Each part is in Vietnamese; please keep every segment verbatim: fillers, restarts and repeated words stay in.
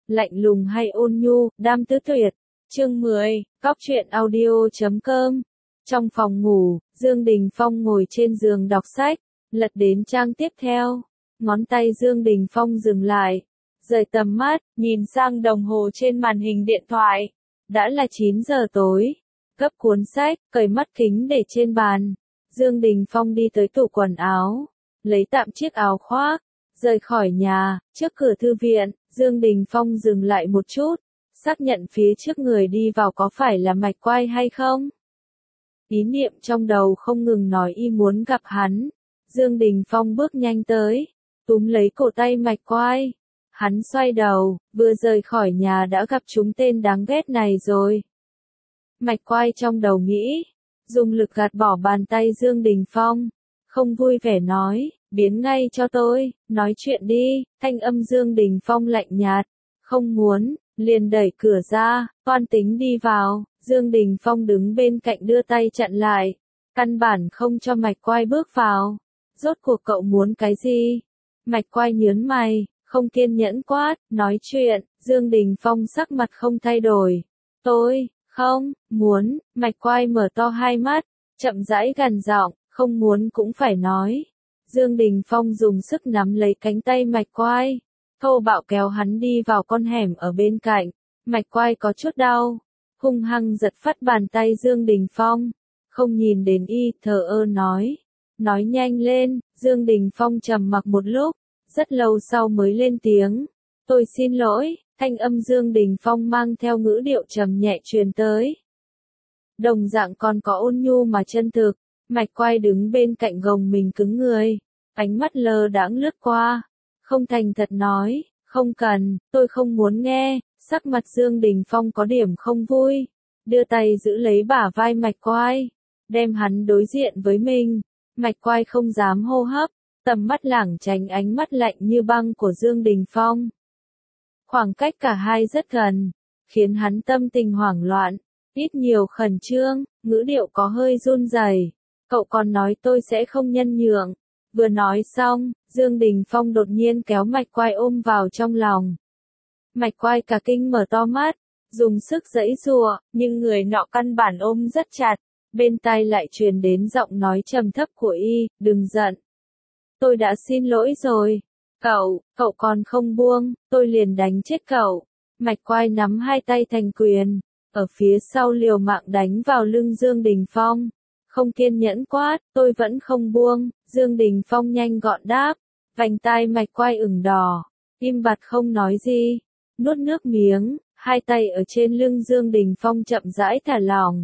lạnh lùng hay ôn nhu, đam tứ tuyệt. Chương mười, Cóc truyện audio chấm com. Trong phòng ngủ, Dương Đình Phong ngồi trên giường đọc sách, lật đến trang tiếp theo. Ngón tay Dương Đình Phong dừng lại, rời tầm mắt, nhìn sang đồng hồ trên màn hình điện thoại. Đã là chín giờ tối. Gấp cuốn sách, cởi mắt kính để trên bàn. Dương Đình Phong đi tới tủ quần áo, lấy tạm chiếc áo khoác, rời khỏi nhà. Trước cửa thư viện, Dương Đình Phong dừng lại một chút, xác nhận phía trước người đi vào có phải là Mạch Quai hay không. Ý niệm trong đầu không ngừng nói y muốn gặp hắn. Dương Đình Phong bước nhanh tới, túm lấy cổ tay Mạch Quai. Hắn xoay đầu, vừa rời khỏi nhà đã gặp chúng tên đáng ghét này rồi. Mạch Quai trong đầu nghĩ, dùng lực gạt bỏ bàn tay Dương Đình Phong, không vui vẻ nói, biến ngay cho tôi, nói chuyện đi. Thanh âm Dương Đình Phong lạnh nhạt, không muốn, liền đẩy cửa ra, toan tính đi vào. Dương Đình Phong đứng bên cạnh đưa tay chặn lại, căn bản không cho Mạch Quai bước vào. Rốt cuộc cậu muốn cái gì? Mạch Quai nhớn mày, không kiên nhẫn quát, nói chuyện. Dương Đình Phong sắc mặt không thay đổi. Tôi, không, muốn. Mạch Quai mở to hai mắt, chậm rãi gằn giọng, không muốn cũng phải nói. Dương Đình Phong dùng sức nắm lấy cánh tay Mạch Quai, thô bạo kéo hắn đi vào con hẻm ở bên cạnh. Mạch Quai có chút đau, hung hăng giật phắt bàn tay Dương Đình Phong, không nhìn đến y, thờ ơ nói, nói nhanh lên. Dương Đình Phong trầm mặc một lúc, rất lâu sau mới lên tiếng, tôi xin lỗi. Thanh âm Dương Đình Phong mang theo ngữ điệu trầm nhẹ truyền tới, đồng dạng còn có ôn nhu mà chân thực. Mạch Quai đứng bên cạnh gồng mình cứng người, ánh mắt lơ đãng lướt qua, không thành thật nói, không cần, tôi không muốn nghe. Sắc mặt Dương Đình Phong có điểm không vui, đưa tay giữ lấy bả vai Mạch Quai, đem hắn đối diện với mình. Mạch Quai không dám hô hấp, tầm mắt lảng tránh ánh mắt lạnh như băng của Dương Đình Phong. Khoảng cách cả hai rất gần, khiến hắn tâm tình hoảng loạn, ít nhiều khẩn trương, ngữ điệu có hơi run rẩy. Cậu còn nói tôi sẽ không nhân nhượng. Vừa nói xong, Dương Đình Phong đột nhiên kéo Mạch Quai ôm vào trong lòng. Mạch Quai cả kinh mở to mắt, dùng sức giãy giụa, nhưng người nọ căn bản ôm rất chặt. Bên tai lại truyền đến giọng nói trầm thấp của y, đừng giận. Tôi đã xin lỗi rồi. Cậu, cậu còn không buông, tôi liền đánh chết cậu. Mạch Quai nắm hai tay thành quyền, ở phía sau liều mạng đánh vào lưng Dương Đình Phong. Không kiên nhẫn quát, tôi vẫn không buông. Dương Đình Phong nhanh gọn đáp, vành tai Mạch Quai ửng đỏ, im bặt không nói gì, nuốt nước miếng, hai tay ở trên lưng Dương Đình Phong chậm rãi thả lỏng.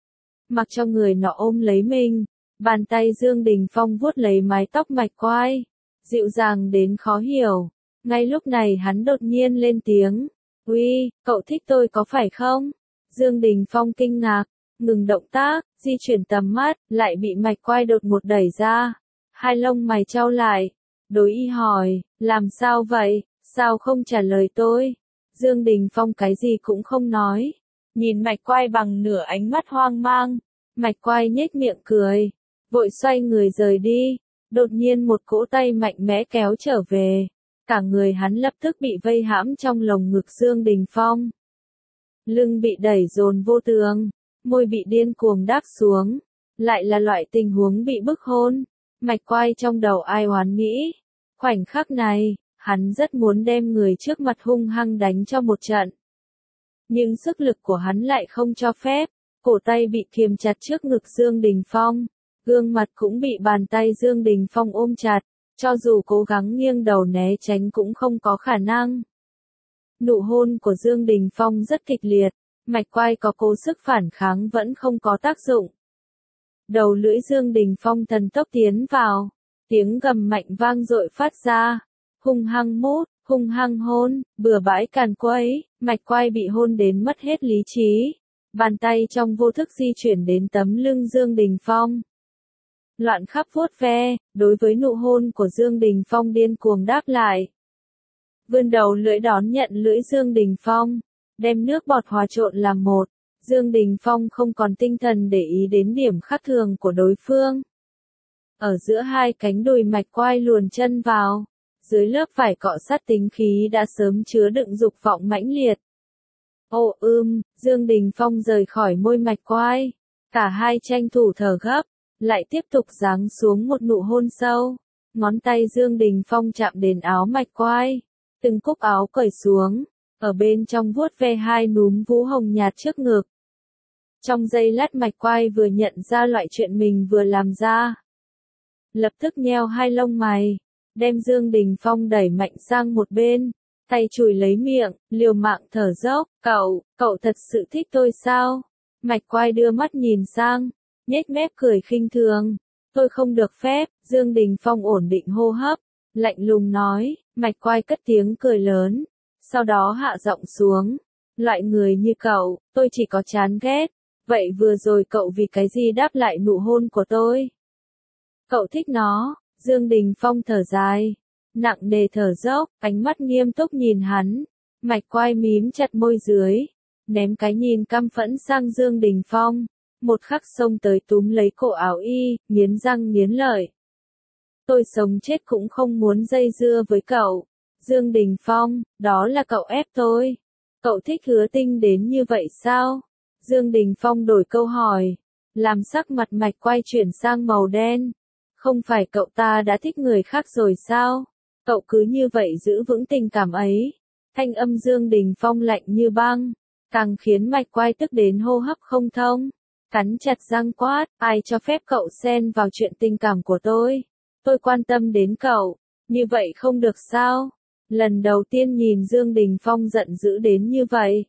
Mặc cho người nọ ôm lấy mình, bàn tay Dương Đình Phong vuốt lấy mái tóc Mạch Quai, dịu dàng đến khó hiểu. Ngay lúc này hắn đột nhiên lên tiếng, uy, cậu thích tôi có phải không? Dương Đình Phong kinh ngạc, ngừng động tác, di chuyển tầm mắt, lại bị Mạch Quai đột ngột đẩy ra. Hai lông mày chau lại, đối y hỏi, làm sao vậy, sao không trả lời tôi? Dương Đình Phong cái gì cũng không nói, nhìn Mạch Quai bằng nửa ánh mắt hoang mang. Mạch Quai nhếch miệng cười, vội xoay người rời đi. Đột nhiên một cỗ tay mạnh mẽ kéo trở về, cả người hắn lập tức bị vây hãm trong lồng ngực Dương Đình Phong. Lưng bị đẩy dồn vô tường, môi bị điên cuồng đáp xuống, lại là loại tình huống bị bức hôn. Mạch Quai trong đầu ai oán nghĩ, khoảnh khắc này, hắn rất muốn đem người trước mặt hung hăng đánh cho một trận. Nhưng sức lực của hắn lại không cho phép, cổ tay bị kiềm chặt trước ngực Dương Đình Phong, gương mặt cũng bị bàn tay Dương Đình Phong ôm chặt, cho dù cố gắng nghiêng đầu né tránh cũng không có khả năng. Nụ hôn của Dương Đình Phong rất kịch liệt, Mạch Quai có cố sức phản kháng vẫn không có tác dụng. Đầu lưỡi Dương Đình Phong thần tốc tiến vào, tiếng gầm mạnh vang dội phát ra, hung hăng mút, hung hăng hôn, bừa bãi càn quấy. Mạch Quai bị hôn đến mất hết lý trí, bàn tay trong vô thức di chuyển đến tấm lưng Dương Đình Phong, loạn khắp vuốt ve. Đối với nụ hôn của Dương Đình Phong điên cuồng đáp lại, vươn đầu lưỡi đón nhận lưỡi Dương Đình Phong, đem nước bọt hòa trộn làm một. Dương Đình Phong không còn tinh thần để ý đến điểm khác thường của đối phương. Ở giữa hai cánh đùi Mạch Quai luồn chân vào, dưới lớp vải cọ sát tính khí đã sớm chứa đựng dục vọng mãnh liệt. Ồ ưm, Dương Đình Phong rời khỏi môi Mạch Quai. Cả hai tranh thủ thở gấp, lại tiếp tục giáng xuống một nụ hôn sâu. Ngón tay Dương Đình Phong chạm đến áo Mạch Quai. Từng cúc áo cởi xuống, ở bên trong vuốt ve hai núm vú hồng nhạt trước ngực. Trong giây lát Mạch Quai vừa nhận ra loại chuyện mình vừa làm ra. Lập tức nheo hai lông mày, đem Dương Đình Phong đẩy mạnh sang một bên, tay chùi lấy miệng, liều mạng thở dốc, cậu, cậu thật sự thích tôi sao? Mạch Quai đưa mắt nhìn sang, nhếch mép cười khinh thường, tôi không được phép. Dương Đình Phong ổn định hô hấp, lạnh lùng nói. Mạch Quai cất tiếng cười lớn, sau đó hạ giọng xuống, loại người như cậu, tôi chỉ có chán ghét. Vậy vừa rồi cậu vì cái gì đáp lại nụ hôn của tôi? Cậu thích nó. Dương Đình Phong thở dài, nặng nề thở dốc, ánh mắt nghiêm túc nhìn hắn. Mạch Quai mím chặt môi dưới, ném cái nhìn căm phẫn sang Dương Đình Phong, một khắc xông tới túm lấy cổ áo y, nghiến răng nghiến lợi. Tôi sống chết cũng không muốn dây dưa với cậu. Dương Đình Phong, đó là cậu ép tôi. Cậu thích Hứa Tinh đến như vậy sao? Dương Đình Phong đổi câu hỏi, làm sắc mặt Mạch Quai chuyển sang màu đen. Không phải cậu ta đã thích người khác rồi sao? Cậu cứ như vậy giữ vững tình cảm ấy. Thanh âm Dương Đình Phong lạnh như băng, càng khiến Mạch Quai tức đến hô hấp không thông. Cắn chặt răng quát, ai cho phép cậu xen vào chuyện tình cảm của tôi? Tôi quan tâm đến cậu, như vậy không được sao? Lần đầu tiên nhìn Dương Đình Phong giận dữ đến như vậy.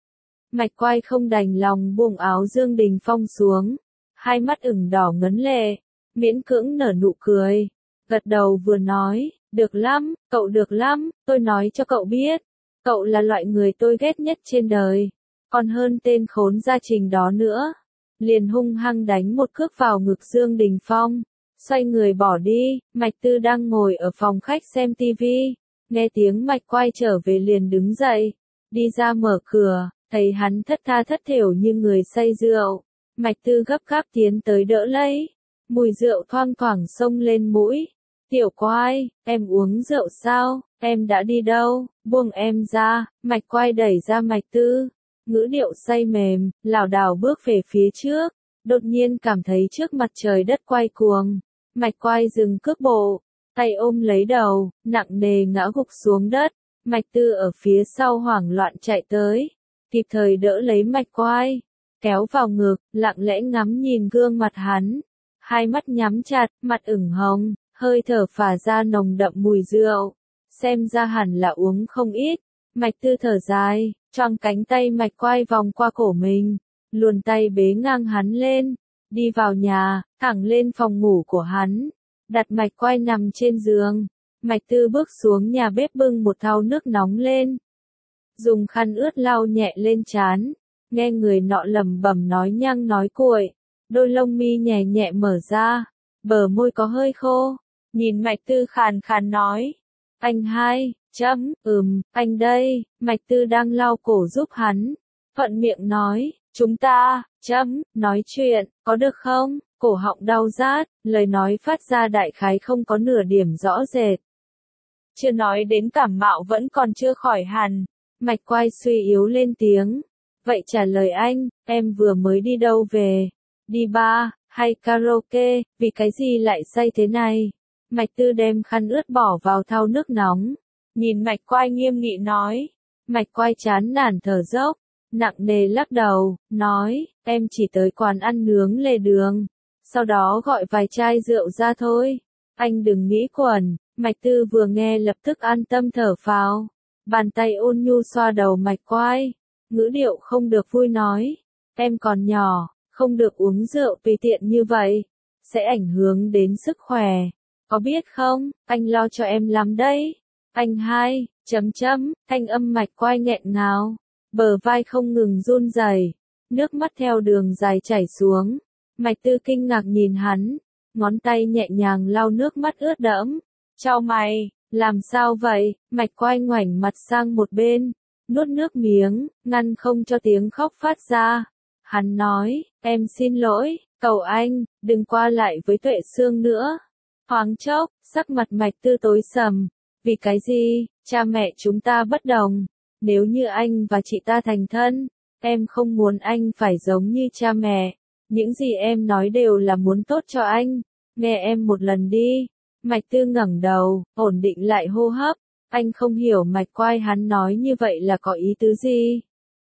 Mạch Quai không đành lòng buông áo Dương Đình Phong xuống, hai mắt ửng đỏ ngấn lệ, miễn cưỡng nở nụ cười, gật đầu vừa nói, được lắm, cậu được lắm, tôi nói cho cậu biết, cậu là loại người tôi ghét nhất trên đời, còn hơn tên khốn gia Trình đó nữa. Liền hung hăng đánh một cước vào ngực Dương Đình Phong, xoay người bỏ đi. Mạch Tư đang ngồi ở phòng khách xem tivi, nghe tiếng Mạch Quai trở về liền đứng dậy, đi ra mở cửa, thấy hắn thất tha thất thểu như người say rượu. Mạch Tư gấp gáp tiến tới đỡ lấy, mùi rượu thoang thoảng xông lên mũi. Tiểu Quai, em uống rượu sao? Em đã đi đâu? Buông em ra. Mạch Quai đẩy ra Mạch Tư, ngữ điệu say mềm, lảo đảo bước về phía trước, đột nhiên cảm thấy trước mặt trời đất quay cuồng. Mạch Quai dừng cước bộ, tay ôm lấy đầu, nặng nề ngã gục xuống đất. Mạch Tư ở phía sau hoảng loạn chạy tới, kịp thời đỡ lấy Mạch Quai, kéo vào ngực, lặng lẽ ngắm nhìn gương mặt hắn, hai mắt nhắm chặt, mặt ửng hồng, hơi thở phả ra nồng đậm mùi rượu, xem ra hẳn là uống không ít. Mạch Tư thở dài, choàng cánh tay Mạch Quai vòng qua cổ mình, luồn tay bế ngang hắn lên, đi vào nhà, thẳng lên phòng ngủ của hắn, đặt Mạch Quai nằm trên giường. Mạch Tư bước xuống nhà bếp bưng một thau nước nóng lên, dùng khăn ướt lau nhẹ lên trán, nghe người nọ lẩm bẩm nói nhăng nói cuội, đôi lông mi nhẹ nhẹ mở ra, bờ môi có hơi khô, nhìn Mạch Tư khàn khàn nói, anh hai, chấm, ừm, anh đây. Mạch Tư đang lau cổ giúp hắn, thuận miệng nói, chúng ta, chấm, nói chuyện, có được không? Cổ họng đau rát, lời nói phát ra đại khái không có nửa điểm rõ rệt. Chưa nói đến cảm mạo vẫn còn chưa khỏi hẳn. Mạch Quai suy yếu lên tiếng, vậy trả lời anh, em vừa mới đi đâu về? Đi bar, hay karaoke, vì cái gì lại say thế này? Mạch Tư đem khăn ướt bỏ vào thau nước nóng, nhìn Mạch Quai nghiêm nghị nói. Mạch Quai chán nản thở dốc, nặng nề lắc đầu, nói, em chỉ tới quán ăn nướng lề đường, sau đó gọi vài chai rượu ra thôi, anh đừng nghĩ quẩn. Mạch Tư vừa nghe lập tức an tâm thở phào, bàn tay ôn nhu xoa đầu Mạch Quai, ngữ điệu không được vui nói, em còn nhỏ, không được uống rượu tùy tiện như vậy, sẽ ảnh hưởng đến sức khỏe, có biết không, anh lo cho em lắm đấy. Anh hai, chấm chấm, thanh âm Mạch Quai nghẹn ngào, bờ vai không ngừng run rẩy, nước mắt theo đường dài chảy xuống. Mạch Tư kinh ngạc nhìn hắn, ngón tay nhẹ nhàng lau nước mắt ướt đẫm. Chau mày, làm sao vậy? Mạch Quai ngoảnh mặt sang một bên, nuốt nước miếng, ngăn không cho tiếng khóc phát ra. Hắn nói, em xin lỗi, cầu anh, đừng qua lại với Tuệ Sương nữa. Thoáng chốc, sắc mặt Mạch Tư tối sầm, Vì cái gì, cha mẹ chúng ta bất đồng. Nếu như anh và chị ta thành thân, em không muốn anh phải giống như cha mẹ. Những gì em nói đều là muốn tốt cho anh. Nghe em một lần đi. Mạch Tư ngẩng đầu, ổn định lại hô hấp. Anh không hiểu Mạch Quai hắn nói như vậy là có ý tứ gì.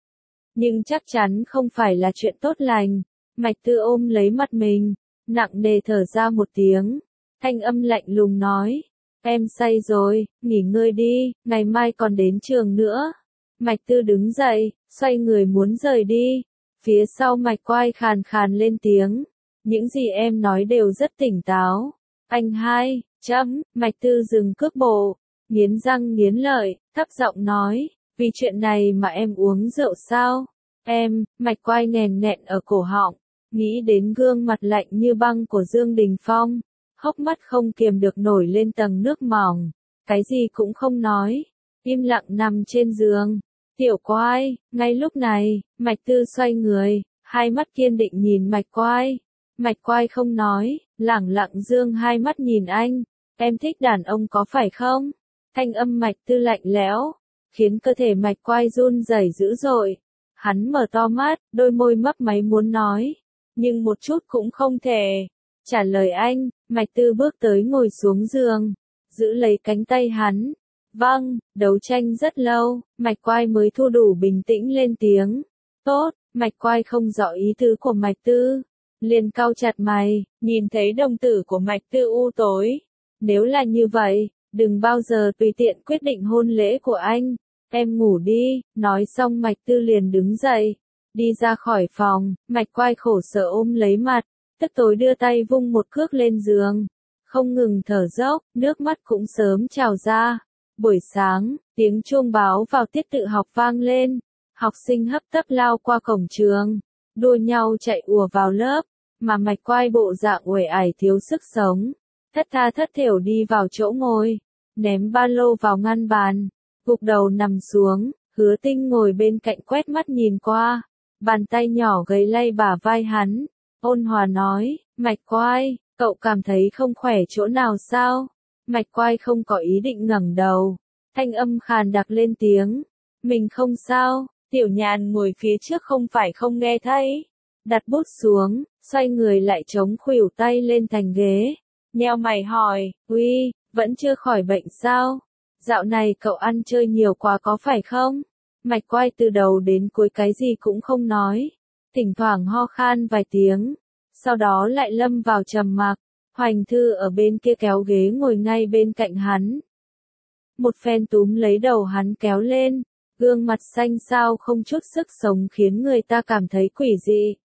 Nhưng chắc chắn không phải là chuyện tốt lành. Mạch Tư ôm lấy mặt mình, nặng nề thở ra một tiếng. Thanh âm lạnh lùng nói. Em say rồi, nghỉ ngơi đi, ngày mai còn đến trường nữa. Mạch Tư đứng dậy, xoay người muốn rời đi. Phía sau Mạch Quai khàn khàn lên tiếng. Những gì em nói đều rất tỉnh táo. Anh hai, chấm, Mạch Tư dừng cước bộ, nghiến răng nghiến lợi, thấp giọng nói. Vì chuyện này mà em uống rượu sao? Em, Mạch Quai nghèn nghẹn ở cổ họng, nghĩ đến gương mặt lạnh như băng của Dương Đình Phong. Hốc mắt không kiềm được nổi lên tầng nước mỏng, cái gì cũng không nói, im lặng nằm trên giường. Tiểu Quai, ngay lúc này, Mạch Tư xoay người, hai mắt kiên định nhìn Mạch Quai. Mạch Quai không nói, lẳng lặng dương hai mắt nhìn anh. Em thích đàn ông có phải không? Thanh âm Mạch Tư lạnh lẽo, khiến cơ thể Mạch Quai run rẩy dữ dội. Hắn mở to mắt, đôi môi mấp máy muốn nói, nhưng một chút cũng không thể trả lời anh. Mạch Tư bước tới ngồi xuống giường, giữ lấy cánh tay hắn. Vâng, đấu tranh rất lâu, Mạch Quai mới thu đủ bình tĩnh lên tiếng. Tốt, Mạch Quai không rõ ý tứ của Mạch Tư, liền cau chặt mày, nhìn thấy đồng tử của Mạch Tư u tối. Nếu là như vậy, đừng bao giờ tùy tiện quyết định hôn lễ của anh. Em ngủ đi, nói xong Mạch Tư liền đứng dậy, đi ra khỏi phòng. Mạch Quai khổ sở ôm lấy mặt, tức tối đưa tay vung một cước lên giường, không ngừng thở dốc, nước mắt cũng sớm trào ra. Buổi sáng, tiếng chuông báo vào tiết tự học vang lên, học sinh hấp tấp lao qua cổng trường, đua nhau chạy ùa vào lớp, mà Mạch Quai bộ dạng uể ải thiếu sức sống, thất tha thất thểu đi vào chỗ ngồi, ném ba lô vào ngăn bàn, gục đầu nằm xuống. Hứa Tinh ngồi bên cạnh quét mắt nhìn qua, bàn tay nhỏ gầy lay bả vai hắn, ôn hòa nói. Mạch Quai, cậu cảm thấy không khỏe chỗ nào sao? Mạch Quai không có ý định ngẩng đầu, thanh âm khàn đặc lên tiếng. Mình không sao. Tiểu Nhàn ngồi phía trước không phải không nghe thấy. Đặt bút xuống, xoay người lại chống khuỷu tay lên thành ghế, nheo mày hỏi. Uy, vẫn chưa khỏi bệnh sao? Dạo này cậu ăn chơi nhiều quá có phải không? Mạch Quai từ đầu đến cuối cái gì cũng không nói, thỉnh thoảng ho khan vài tiếng, sau đó lại lâm vào trầm mặc. Hoành Thư ở bên kia kéo ghế ngồi ngay bên cạnh hắn, một phen túm lấy đầu hắn kéo lên, gương mặt xanh xao không chút sức sống khiến người ta cảm thấy quỷ dị.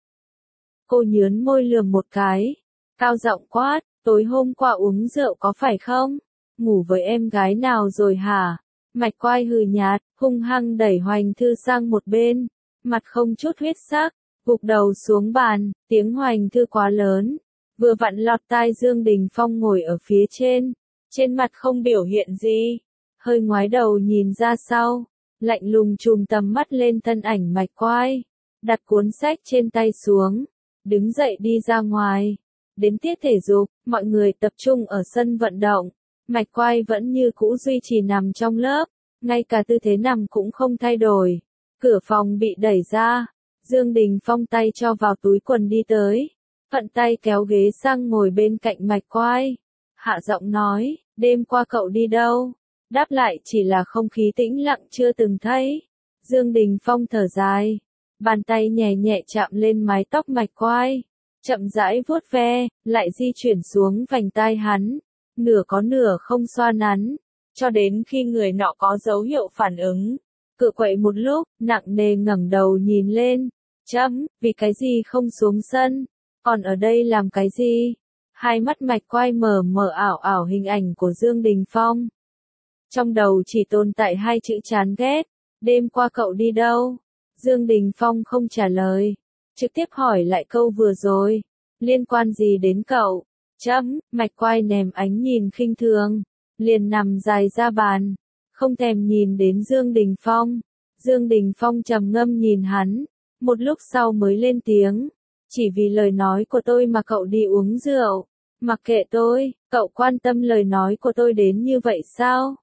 Cô nhướn môi lườm một cái, cao giọng quát. Tối hôm qua uống rượu có phải không? Ngủ với em gái nào rồi hả? Mạch Quai hừ nhạt, hung hăng đẩy Hoành Thư sang một bên, mặt không chút huyết sắc, gục đầu xuống bàn. Tiếng Hoành Thư quá lớn, vừa vặn lọt tai Dương Đình Phong ngồi ở phía trên, trên mặt không biểu hiện gì, hơi ngoái đầu nhìn ra sau, lạnh lùng chùm tầm mắt lên thân ảnh Mạch Quai, đặt cuốn sách trên tay xuống, đứng dậy đi ra ngoài. Đến tiết thể dục, mọi người tập trung ở sân vận động. Mạch Quai vẫn như cũ duy trì nằm trong lớp, ngay cả tư thế nằm cũng không thay đổi. Cửa phòng bị đẩy ra, Dương Đình Phong tay cho vào túi quần đi tới, thuận tay kéo ghế sang ngồi bên cạnh Mạch Quai. Hạ giọng nói, đêm qua cậu đi đâu? Đáp lại chỉ là không khí tĩnh lặng chưa từng thấy. Dương Đình Phong thở dài, bàn tay nhẹ nhẹ chạm lên mái tóc Mạch Quai, chậm rãi vuốt ve, lại di chuyển xuống vành tai hắn, nửa có nửa không xoa nắn, cho đến khi người nọ có dấu hiệu phản ứng. Cựa quậy một lúc, nặng nề ngẩng đầu nhìn lên. Chấm, vì cái gì không xuống sân? Còn ở đây làm cái gì? Hai mắt Mạch Quai mờ mờ ảo ảo hình ảnh của Dương Đình Phong. Trong đầu chỉ tồn tại hai chữ chán ghét. Đêm qua cậu đi đâu? Dương Đình Phong không trả lời, trực tiếp hỏi lại câu vừa rồi. Liên quan gì đến cậu? Chấm, Mạch Quai ném ánh nhìn khinh thường, liền nằm dài ra bàn, không thèm nhìn đến Dương Đình Phong. Dương Đình Phong trầm ngâm nhìn hắn, một lúc sau mới lên tiếng. Chỉ vì lời nói của tôi mà cậu đi uống rượu. Mặc kệ tôi, cậu quan tâm lời nói của tôi đến như vậy sao?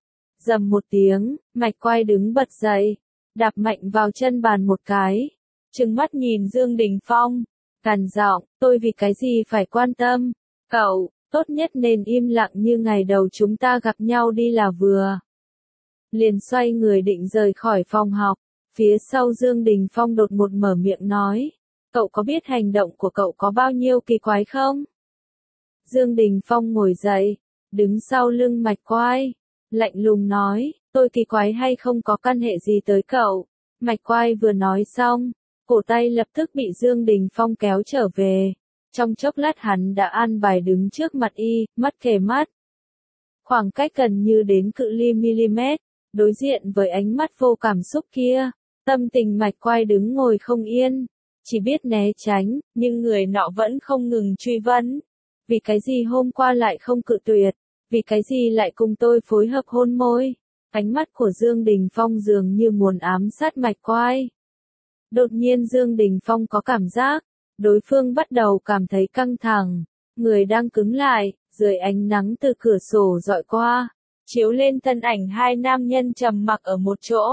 Rầm một tiếng, Mạch Quai đứng bật dậy, đạp mạnh vào chân bàn một cái, trừng mắt nhìn Dương Đình Phong, gằn giọng, tôi vì cái gì phải quan tâm, cậu, tốt nhất nên im lặng như ngày đầu chúng ta gặp nhau đi là vừa. Liền xoay người định rời khỏi phòng học, phía sau Dương Đình Phong đột ngột mở miệng nói, cậu có biết hành động của cậu có bao nhiêu kỳ quái không? Dương Đình Phong ngồi dậy, đứng sau lưng Mạch Quai, lạnh lùng nói, tôi kỳ quái hay không có căn hệ gì tới cậu. Mạch Quai vừa nói xong, cổ tay lập tức bị Dương Đình Phong kéo trở về. Trong chốc lát hắn đã an bài đứng trước mặt y, mắt kề mắt. Khoảng cách gần như đến cự ly mm, đối diện với ánh mắt vô cảm xúc kia, tâm tình Mạch Quai đứng ngồi không yên, chỉ biết né tránh, nhưng người nọ vẫn không ngừng truy vấn. Vì cái gì hôm qua lại không cự tuyệt? Vì cái gì lại cùng tôi phối hợp hôn môi? Ánh mắt của Dương Đình Phong dường như muốn ám sát Mạch Quai. Đột nhiên Dương Đình Phong có cảm giác, đối phương bắt đầu cảm thấy căng thẳng, người đang cứng lại, dưới ánh nắng từ cửa sổ dọi qua, chiếu lên thân ảnh hai nam nhân trầm mặc ở một chỗ.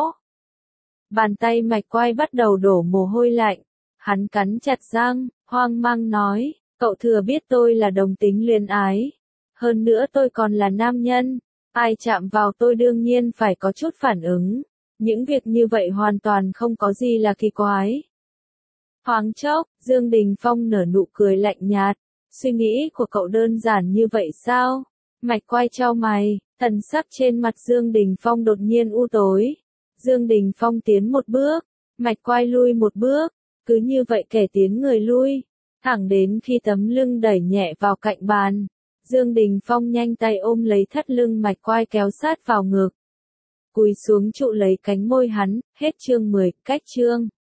Bàn tay Mạch Quai bắt đầu đổ mồ hôi lạnh, hắn cắn chặt răng, hoang mang nói, cậu thừa biết tôi là đồng tính luyến ái. Hơn nữa tôi còn là nam nhân, ai chạm vào tôi đương nhiên phải có chút phản ứng. Những việc như vậy hoàn toàn không có gì là kỳ quái. Thoáng chốc, Dương Đình Phong nở nụ cười lạnh nhạt, suy nghĩ của cậu đơn giản như vậy sao? Mạch Quai chau mày, thần sắc trên mặt Dương Đình Phong đột nhiên u tối. Dương Đình Phong tiến một bước, Mạch Quai lui một bước, cứ như vậy kẻ tiến người lui, thẳng đến khi tấm lưng đẩy nhẹ vào cạnh bàn. Dương Đình Phong nhanh tay ôm lấy thắt lưng Mạch Quai kéo sát vào ngực. Cúi xuống trụ lấy cánh môi hắn, hết chương mười, cách chương.